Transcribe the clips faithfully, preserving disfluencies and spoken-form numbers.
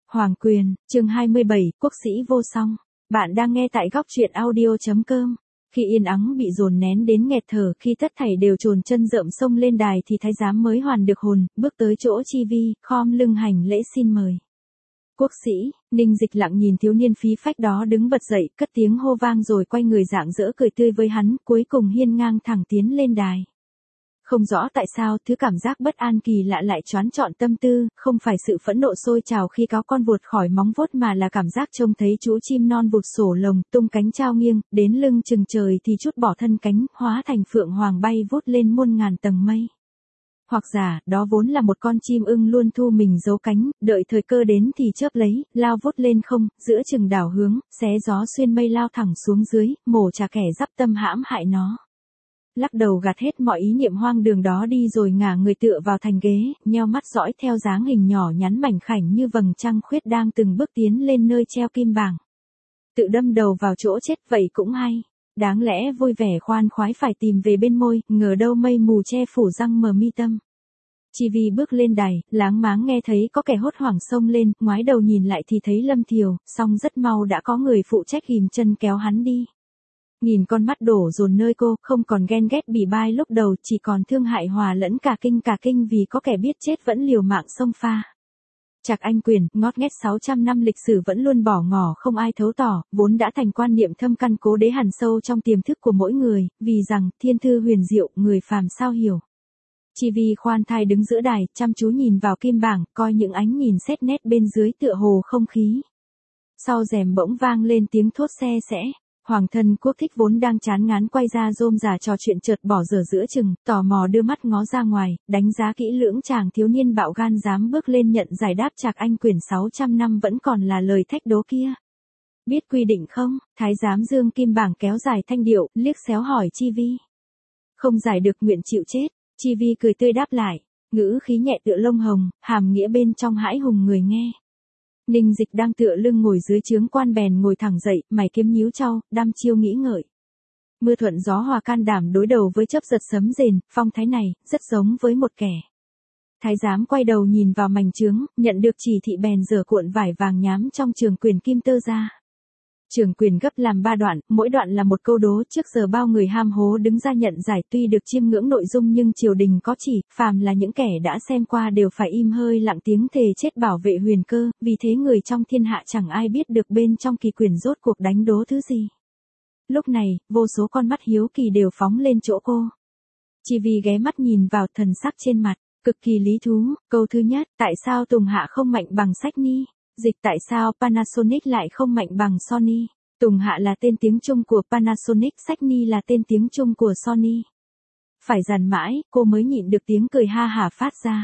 Hoàng Quyền, chương hai mươi bảy, Quốc sĩ vô song. Bạn đang nghe tại góc truyện audio chấm com. Khi yên ắng bị dồn nén đến nghẹt thở, khi tất thảy đều chồn chân rợm xông lên đài thì thái giám mới hoàn được hồn, bước tới chỗ Chi Vi, khom lưng hành lễ xin mời. Quốc sĩ, Ninh Dịch lặng nhìn thiếu niên phí phách đó đứng bật dậy, cất tiếng hô vang rồi quay người rạng rỡ cười tươi với hắn, cuối cùng hiên ngang thẳng tiến lên đài. Không rõ tại sao, thứ cảm giác bất an kỳ lạ lại choán trọn tâm tư, không phải sự phẫn nộ sôi trào khi cáo con vụt khỏi móng vuốt mà là cảm giác trông thấy chú chim non vụt sổ lồng, tung cánh trao nghiêng, đến lưng chừng trời thì chút bỏ thân cánh, hóa thành phượng hoàng bay vút lên muôn ngàn tầng mây. Hoặc giả, đó vốn là một con chim ưng luôn thu mình giấu cánh, đợi thời cơ đến thì chớp lấy, lao vút lên không, giữa chừng đảo hướng, xé gió xuyên mây lao thẳng xuống dưới, mổ trả kẻ dắp tâm hãm hại nó. Lắc đầu gạt hết mọi ý niệm hoang đường đó đi rồi ngả người tựa vào thành ghế, nheo mắt dõi theo dáng hình nhỏ nhắn mảnh khảnh như vầng trăng khuyết đang từng bước tiến lên nơi treo kim bảng. Tự đâm đầu vào chỗ chết vậy cũng hay. Đáng lẽ vui vẻ khoan khoái phải tìm về bên môi, ngờ đâu mây mù che phủ răng mờ mi tâm. Chi Vi bước lên đài, láng máng nghe thấy có kẻ hốt hoảng xông lên, ngoái đầu nhìn lại thì thấy Lâm Thiều, song rất mau đã có người phụ trách ghìm chân kéo hắn đi. Nhìn con mắt đổ dồn nơi cô, không còn ghen ghét bỉ bai lúc đầu, chỉ còn thương hại hòa lẫn cả kinh cả kinh vì có kẻ biết chết vẫn liều mạng xông pha. Trạc Anh Quyền, ngót nghét sáu trăm năm lịch sử vẫn luôn bỏ ngỏ không ai thấu tỏ, vốn đã thành quan niệm thâm căn cố đế hằn sâu trong tiềm thức của mỗi người, vì rằng, thiên thư huyền diệu, người phàm sao hiểu. Chi Vi khoan thai đứng giữa đài, chăm chú nhìn vào kim bảng, coi những ánh nhìn xét nét bên dưới tựa hồ không khí. Sau rèm bỗng vang lên tiếng thốt xe sẽ. Hoàng thân Quốc Thích vốn đang chán ngán quay ra rôm rả trò chuyện chợt bỏ dở giữa chừng, tò mò đưa mắt ngó ra ngoài, đánh giá kỹ lưỡng chàng thiếu niên bạo gan dám bước lên nhận giải đáp Trạc Anh Quyền sáu trăm năm vẫn còn là lời thách đố kia. Biết quy định không? Thái giám dương kim bảng kéo dài thanh điệu, liếc xéo hỏi Chi Vi. Không giải được nguyện chịu chết, Chi Vi cười tươi đáp lại, ngữ khí nhẹ tựa lông hồng, hàm nghĩa bên trong hãi hùng người nghe. Ninh Dịch đang tựa lưng ngồi dưới trướng quan bèn ngồi thẳng dậy, mày kiếm nhíu chau, đăm chiêu nghĩ ngợi. Mưa thuận gió hòa can đảm đối đầu với chớp giật sấm rền, phong thái này, rất giống với một kẻ. Thái giám quay đầu nhìn vào mảnh trướng, nhận được chỉ thị bèn rửa cuộn vải vàng nhám trong trường quyền kim tơ ra. Trường quyền gấp làm ba đoạn, mỗi đoạn là một câu đố, trước giờ bao người ham hố đứng ra nhận giải tuy được chiêm ngưỡng nội dung nhưng triều đình có chỉ, phàm là những kẻ đã xem qua đều phải im hơi lặng tiếng thề chết bảo vệ huyền cơ, vì thế người trong thiên hạ chẳng ai biết được bên trong kỳ quyền rốt cuộc đánh đố thứ gì. Lúc này, vô số con mắt hiếu kỳ đều phóng lên chỗ cô. Chi Vi ghé mắt nhìn vào thần sắc trên mặt, cực kỳ lý thú, câu thứ nhất, tại sao Tùng Hạ không mạnh bằng Sách Ni? Dịch tại sao Panasonic lại không mạnh bằng Sony? Tùng Hạ là tên tiếng Trung của Panasonic, Sách Ni là tên tiếng Trung của Sony. Phải dằn mãi, cô mới nhịn được tiếng cười ha hả phát ra.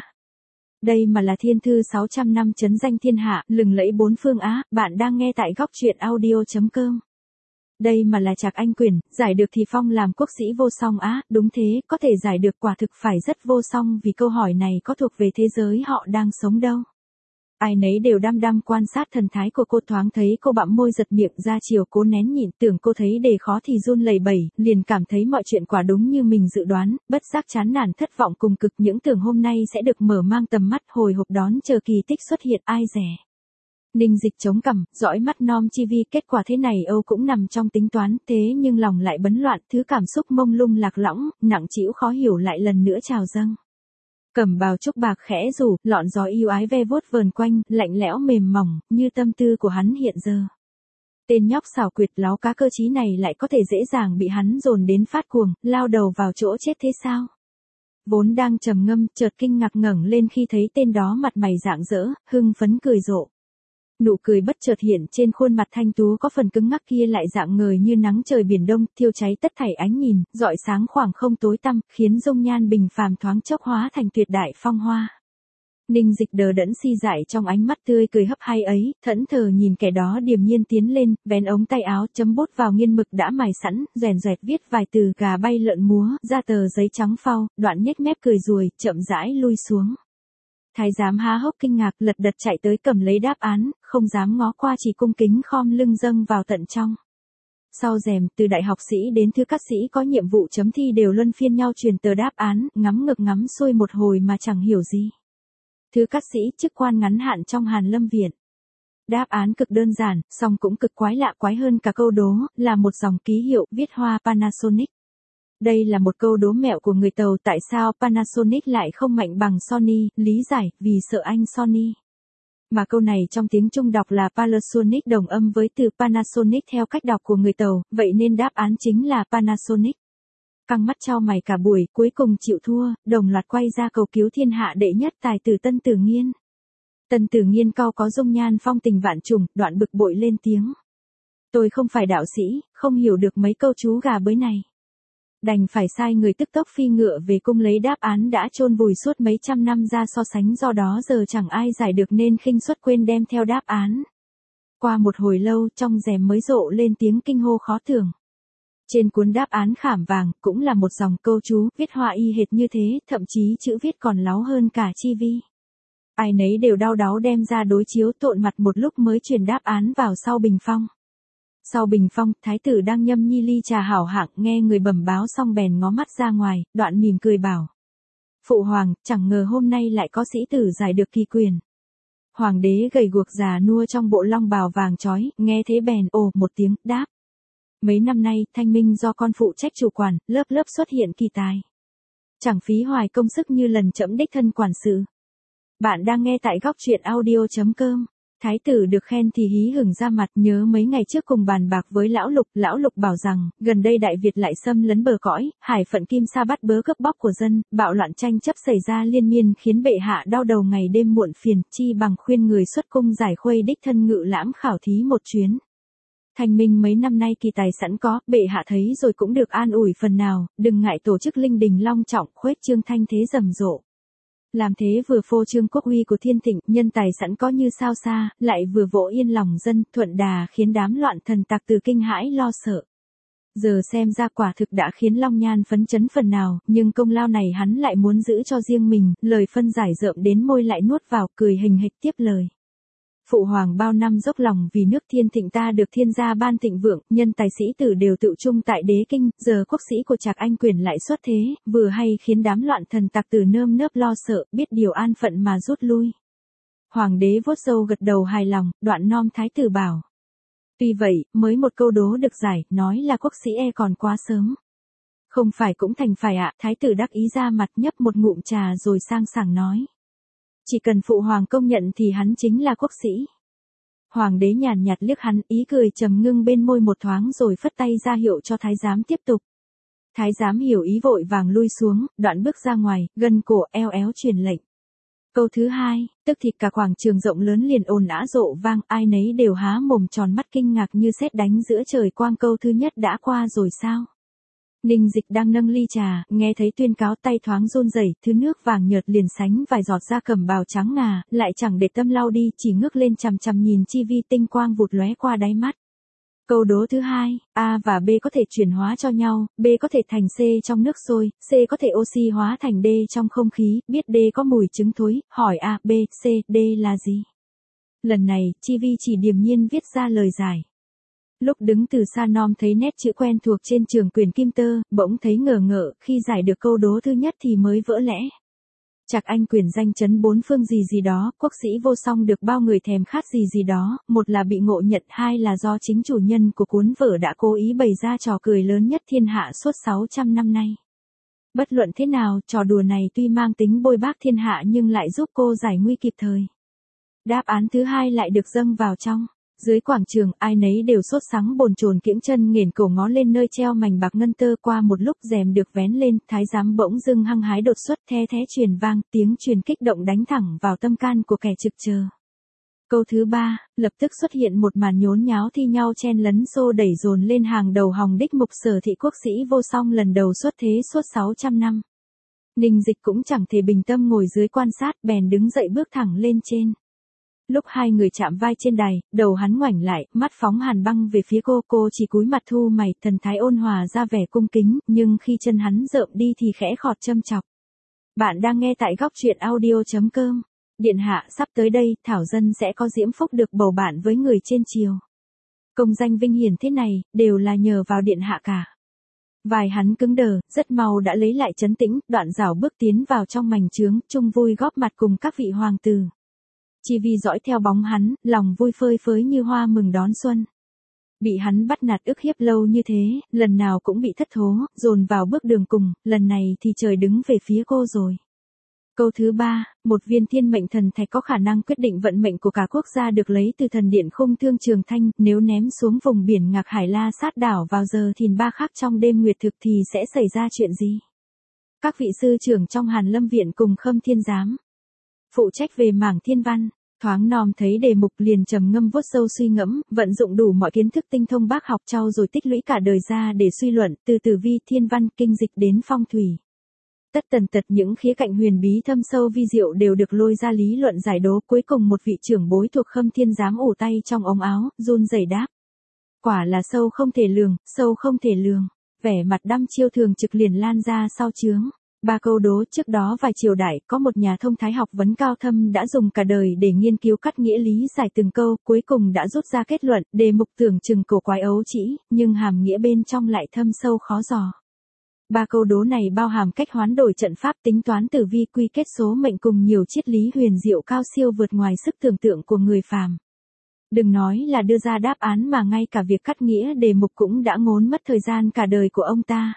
Đây mà là thiên thư sáu trăm năm chấn danh thiên hạ, lừng lẫy bốn phương Á, bạn đang nghe tại góc truyện audio chấm com. Đây mà là Trạc Anh Quyền, giải được thì phong làm quốc sĩ vô song Á, đúng thế, có thể giải được quả thực phải rất vô song vì câu hỏi này có thuộc về thế giới họ đang sống đâu. Ai nấy đều đăm đăm quan sát thần thái của cô, thoáng thấy cô bặm môi giật miệng ra chiều cố nén nhịn, tưởng cô thấy đề khó thì run lẩy bẩy, liền cảm thấy mọi chuyện quả đúng như mình dự đoán, bất giác chán nản thất vọng cùng cực, những tưởng hôm nay sẽ được mở mang tầm mắt, hồi hộp đón chờ kỳ tích xuất hiện, ai dè. Ninh Dịch chống cằm, dõi mắt nom Chi Vi, kết quả thế này Âu cũng nằm trong tính toán, thế nhưng lòng lại bấn loạn, thứ cảm xúc mông lung lạc lõng, nặng trĩu khó hiểu lại lần nữa trào dâng. Cẩm bào trúc bạc khẽ rủ, lọn gió yêu ái ve vuốt vờn quanh, lạnh lẽo mềm mỏng, như tâm tư của hắn hiện giờ. Tên nhóc xảo quyệt láo cá cơ trí này lại có thể dễ dàng bị hắn dồn đến phát cuồng, lao đầu vào chỗ chết thế sao? Vốn đang trầm ngâm, chợt kinh ngạc ngẩng lên khi thấy tên đó mặt mày rạng rỡ, hưng phấn cười rộ. Nụ cười bất chợt hiện trên khuôn mặt thanh tú có phần cứng ngắc kia lại dạng ngời như nắng trời biển đông, thiêu cháy tất thảy ánh nhìn, rọi sáng khoảng không tối tăm, khiến dung nhan bình phàm thoáng chốc hóa thành tuyệt đại phong hoa. Ninh Dịch đờ đẫn si dại trong ánh mắt tươi cười hấp hay ấy, thẫn thờ nhìn kẻ đó điềm nhiên tiến lên, vén ống tay áo, chấm bút vào nghiên mực đã mài sẵn, rèn rẹt viết vài từ gà bay lợn múa, ra tờ giấy trắng phau, đoạn nhếch mép cười ruồi, chậm rãi lui xuống. Thái giám há hốc kinh ngạc, lật đật chạy tới cầm lấy đáp án, không dám ngó qua, chỉ cung kính khom lưng dâng vào tận trong. Sau rèm, từ đại học sĩ đến thư cát sĩ có nhiệm vụ chấm thi đều luân phiên nhau truyền tờ đáp án, ngắm ngực ngắm xuôi một hồi mà chẳng hiểu gì. Thư cát sĩ chức quan ngắn hạn trong Hàn Lâm Viện. Đáp án cực đơn giản, song cũng cực quái lạ, quái hơn cả câu đố, là một dòng ký hiệu viết hoa Panasonic. Đây là một câu đố mẹo của người Tàu, tại sao Panasonic lại không mạnh bằng Sony, lý giải, vì sợ anh Sony. Mà câu này trong tiếng Trung đọc là Panasonic, đồng âm với từ Panasonic theo cách đọc của người Tàu, vậy nên đáp án chính là Panasonic. Căng mắt chau mày cả buổi, cuối cùng chịu thua, đồng loạt quay ra cầu cứu thiên hạ đệ nhất tài tử Tân Tử Nghiên. Tân Tử Nghiên cau có dung nhan phong tình vạn trùng, đoạn bực bội lên tiếng. Tôi không phải đạo sĩ, không hiểu được mấy câu chú gà bới này. Đành phải sai người tức tốc phi ngựa về cung lấy đáp án đã chôn vùi suốt mấy trăm năm ra so sánh, do đó giờ chẳng ai giải được nên khinh suất quên đem theo đáp án. Qua một hồi lâu trong rèm mới rộ lên tiếng kinh hô khó tưởng. Trên cuốn đáp án khảm vàng cũng là một dòng câu chú viết hoa y hệt như thế, thậm chí chữ viết còn láo hơn cả chi vi. Ai nấy đều đau đáu đem ra đối chiếu tộn mặt một lúc mới truyền đáp án vào sau bình phong. Sau bình phong, thái tử đang nhâm nhi ly trà hảo hạng, nghe người bẩm báo xong bèn ngó mắt ra ngoài, đoạn mỉm cười bảo. Phụ hoàng, chẳng ngờ hôm nay lại có sĩ tử giải được kỳ quyền. Hoàng đế gầy guộc già nua trong bộ long bào vàng chói, nghe thế bèn ồ một tiếng, đáp. Mấy năm nay, Thanh Minh do con phụ trách chủ quản, lớp lớp xuất hiện kỳ tài. Chẳng phí hoài công sức như lần trẫm đích thân quản sự. Bạn đang nghe tại góc truyện audio chấm com. Thái tử được khen thì hí hửng ra mặt, nhớ mấy ngày trước cùng bàn bạc với lão Lục, lão Lục bảo rằng, gần đây Đại Việt lại xâm lấn bờ cõi, hải phận Kim Sa bắt bớ cướp bóc của dân, bạo loạn tranh chấp xảy ra liên miên khiến bệ hạ đau đầu ngày đêm muộn phiền, chi bằng khuyên người xuất cung giải khuây đích thân ngự lãm khảo thí một chuyến. Thanh Minh mấy năm nay kỳ tài sẵn có, bệ hạ thấy rồi cũng được an ủi phần nào, đừng ngại tổ chức linh đình long trọng, khuếch trương thanh thế rầm rộ. Làm thế vừa phô trương quốc uy của thiên thịnh, nhân tài sẵn có như sao xa, lại vừa vỗ yên lòng dân, thuận đà khiến đám loạn thần tặc từ kinh hãi lo sợ. Giờ xem ra quả thực đã khiến Long Nhan phấn chấn phần nào, nhưng công lao này hắn lại muốn giữ cho riêng mình, lời phân giải rợm đến môi lại nuốt vào, cười hình hịch tiếp lời. Phụ hoàng bao năm dốc lòng vì nước thiên thịnh ta được thiên gia ban thịnh vượng, nhân tài sĩ tử đều tự trung tại đế kinh, giờ quốc sĩ của Trạc Anh Quyền lại xuất thế, vừa hay khiến đám loạn thần tặc tử nơm nớp lo sợ, biết điều an phận mà rút lui. Hoàng đế vuốt râu gật đầu hài lòng, đoạn nom thái tử bảo. Tuy vậy, mới một câu đố được giải, nói là quốc sĩ e còn quá sớm. Không phải cũng thành phải ạ, thái tử đắc ý ra mặt nhấp một ngụm trà rồi sang sảng nói. Chỉ cần phụ hoàng công nhận thì hắn chính là quốc sĩ. Hoàng đế nhàn nhạt liếc hắn, ý cười trầm ngưng bên môi một thoáng rồi phất tay ra hiệu cho thái giám tiếp tục. Thái giám hiểu ý vội vàng lui xuống, đoạn bước ra ngoài, gân cổ eo éo truyền lệnh. Câu thứ hai, tức thì cả quảng trường rộng lớn liền ồn ào rộ vang, ai nấy đều há mồm tròn mắt kinh ngạc như sét đánh giữa trời quang. Câu thứ nhất đã qua rồi sao? Ninh Dịch đang nâng ly trà, nghe thấy tuyên cáo tay thoáng run rẩy, thứ nước vàng nhợt liền sánh vài giọt ra cẩm bào trắng ngà, lại chẳng để tâm lau đi, chỉ ngước lên chằm chằm nhìn chi vi tinh quang vụt lóe qua đáy mắt. Câu đố thứ hai, A và B có thể chuyển hóa cho nhau, B có thể thành C trong nước sôi, C có thể oxy hóa thành D trong không khí, biết D có mùi trứng thối, hỏi A, B, C, D là gì? Lần này, chi vi chỉ điềm nhiên viết ra lời giải. Lúc đứng từ xa nom thấy nét chữ quen thuộc trên trường quyền kim tơ, bỗng thấy ngờ ngợ, khi giải được câu đố thứ nhất thì mới vỡ lẽ. Trạc Anh Quyền danh chấn bốn phương gì gì đó, quốc sĩ vô song được bao người thèm khát gì gì đó, một là bị ngộ nhận, hai là do chính chủ nhân của cuốn vở đã cố ý bày ra trò cười lớn nhất thiên hạ suốt sáu trăm năm nay. Bất luận thế nào, trò đùa này tuy mang tính bôi bác thiên hạ nhưng lại giúp cô giải nguy kịp thời. Đáp án thứ hai lại được dâng vào trong. Dưới quảng trường, ai nấy đều sốt sắng bồn chồn kiễng chân nghển cổ ngó lên nơi treo mảnh bạc ngân tơ. Qua một lúc rèm được vén lên, thái giám bỗng dưng hăng hái đột xuất, the thé truyền vang, tiếng truyền kích động đánh thẳng vào tâm can của kẻ trực chờ. Câu thứ ba, lập tức xuất hiện một màn nhốn nháo thi nhau chen lấn xô đẩy dồn lên hàng đầu hòng đích mục Sở Thị quốc sĩ vô song lần đầu xuất thế suốt sáu trăm năm. Ninh Dịch cũng chẳng thể bình tâm ngồi dưới quan sát, bèn đứng dậy bước thẳng lên trên. Lúc hai người chạm vai trên đài, đầu hắn ngoảnh lại, mắt phóng hàn băng về phía cô, cô chỉ cúi mặt thu mày, thần thái ôn hòa ra vẻ cung kính, nhưng khi chân hắn rợm đi thì khẽ khọt châm chọc. Bạn đang nghe tại góc truyện audio chấm com. Điện hạ sắp tới đây, Thảo Dân sẽ có diễm phúc được bầu bạn với người trên triều. Công danh vinh hiển thế này, đều là nhờ vào điện hạ cả. Vài hắn cứng đờ, rất mau đã lấy lại trấn tĩnh, đoạn rảo bước tiến vào trong mảnh trướng, chung vui góp mặt cùng các vị hoàng tử. Chi Vi dõi theo bóng hắn, lòng vui phơi phới như hoa mừng đón xuân. Bị hắn bắt nạt ức hiếp lâu như thế, lần nào cũng bị thất thố, dồn vào bước đường cùng, lần này thì trời đứng về phía cô rồi. Câu thứ ba, một viên thiên mệnh thần thạch có khả năng quyết định vận mệnh của cả quốc gia được lấy từ thần điện Khung Thương Trường Thanh, nếu ném xuống vùng biển Ngạc Hải La Sát đảo vào giờ thìn ba khắc trong đêm nguyệt thực thì sẽ xảy ra chuyện gì? Các vị sư trưởng trong Hàn Lâm Viện cùng Khâm Thiên Giám, phụ trách về mảng thiên văn, thoáng nom thấy đề mục liền trầm ngâm vuốt râu suy ngẫm, vận dụng đủ mọi kiến thức tinh thông bác học trau rồi tích lũy cả đời ra để suy luận, từ tử vi thiên văn kinh dịch đến phong thủy. Tất tần tật những khía cạnh huyền bí thâm sâu vi diệu đều được lôi ra lý luận giải đố, cuối cùng một vị trưởng bối thuộc Khâm Thiên Giám ủ tay trong ống áo, run rẩy đáp. Quả là sâu không thể lường, sâu không thể lường, vẻ mặt đăm chiêu thường trực liền lan ra sau chướng. Ba câu đố trước đó vài triều đại, có một nhà thông thái học vấn cao thâm đã dùng cả đời để nghiên cứu cắt nghĩa lý giải từng câu, cuối cùng đã rút ra kết luận, đề mục tưởng chừng cổ quái ấu trĩ, nhưng hàm nghĩa bên trong lại thâm sâu khó dò. Ba câu đố này bao hàm cách hoán đổi trận pháp, tính toán tử vi, quy kết số mệnh cùng nhiều triết lý huyền diệu cao siêu vượt ngoài sức tưởng tượng của người phàm. Đừng nói là đưa ra đáp án mà ngay cả việc cắt nghĩa đề mục cũng đã ngốn mất thời gian cả đời của ông ta.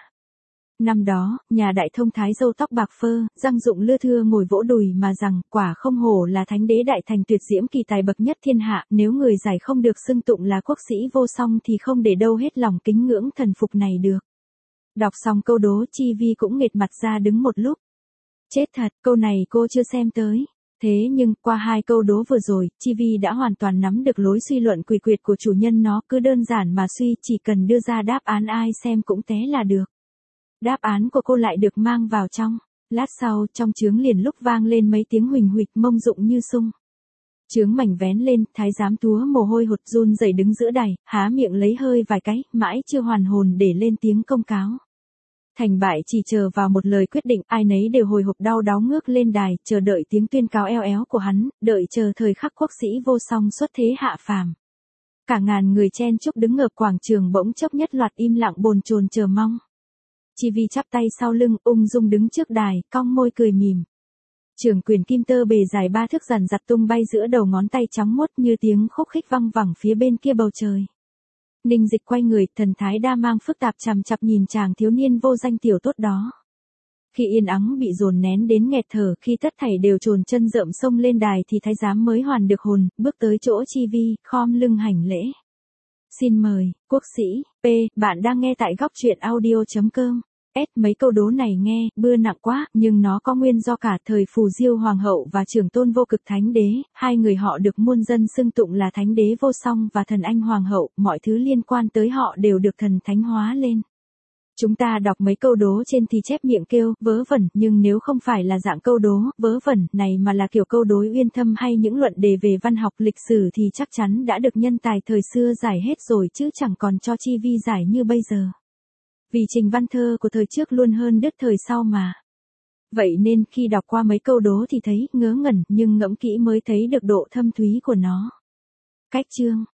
Năm đó, nhà đại thông thái râu tóc bạc phơ, răng dụng lưa thưa ngồi vỗ đùi mà rằng, quả không hổ là thánh đế đại thành tuyệt diễm kỳ tài bậc nhất thiên hạ, nếu người giải không được xưng tụng là quốc sĩ vô song thì không để đâu hết lòng kính ngưỡng thần phục này được. Đọc xong câu đố, Chi Vi cũng nghệt mặt ra đứng một lúc. Chết thật, câu này cô chưa xem tới. Thế nhưng, qua hai câu đố vừa rồi, Chi Vi đã hoàn toàn nắm được lối suy luận quỷ quyệt của chủ nhân nó, cứ đơn giản mà suy, chỉ cần đưa ra đáp án ai xem cũng té là được. Đáp án của cô lại được mang vào trong. Lát sau, trong chướng liền lúc vang lên mấy tiếng huỳnh huỵch mông dụng như sung. Chướng mảnh vén lên, thái giám túa mồ hôi hột run rẩy đứng giữa đài, há miệng lấy hơi vài cái, mãi chưa hoàn hồn để lên tiếng công cáo. Thành bại chỉ chờ vào một lời quyết định, ai nấy đều hồi hộp đau đáu ngước lên đài, chờ đợi tiếng tuyên cáo eo éo của hắn, đợi chờ thời khắc quốc sĩ vô song xuất thế hạ phàm. Cả ngàn người chen chúc đứng ngợp quảng trường bỗng chốc nhất loạt im lặng bồn chồn chờ mong. Chi Vi chắp tay sau lưng, ung dung đứng trước đài, cong môi cười mỉm. Trưởng quyền kim tơ bề dài ba thước dằn dặt tung bay giữa đầu ngón tay trắng muốt như tiếng khúc khích văng vẳng phía bên kia bầu trời. Ninh Dịch quay người, thần thái đa mang phức tạp chằm chặp nhìn chàng thiếu niên vô danh tiểu tốt đó. Khi yên ắng bị dồn nén đến nghẹt thở, khi tất thảy đều chồn chân rợm xông lên đài thì thái giám mới hoàn được hồn, bước tới chỗ Chi Vi, khom lưng hành lễ. Xin mời, quốc sĩ, P, bạn đang nghe tại góc truyện audio chấm com. S, mấy câu đố này nghe, bưa nặng quá, nhưng nó có nguyên do cả thời Phù Diêu Hoàng hậu và trưởng tôn vô cực thánh đế, hai người họ được muôn dân xưng tụng là thánh đế vô song và thần anh hoàng hậu, mọi thứ liên quan tới họ đều được thần thánh hóa lên. Chúng ta đọc mấy câu đố trên thì chép miệng kêu, vớ vẩn, nhưng nếu không phải là dạng câu đố, vớ vẩn, này mà là kiểu câu đối uyên thâm hay những luận đề về văn học lịch sử thì chắc chắn đã được nhân tài thời xưa giải hết rồi chứ chẳng còn cho Chi Vi giải như bây giờ. Vì trình văn thơ của thời trước luôn hơn đứt thời sau mà. Vậy nên khi đọc qua mấy câu đố thì thấy ngớ ngẩn, nhưng ngẫm kỹ mới thấy được độ thâm thúy của nó. Cách chương.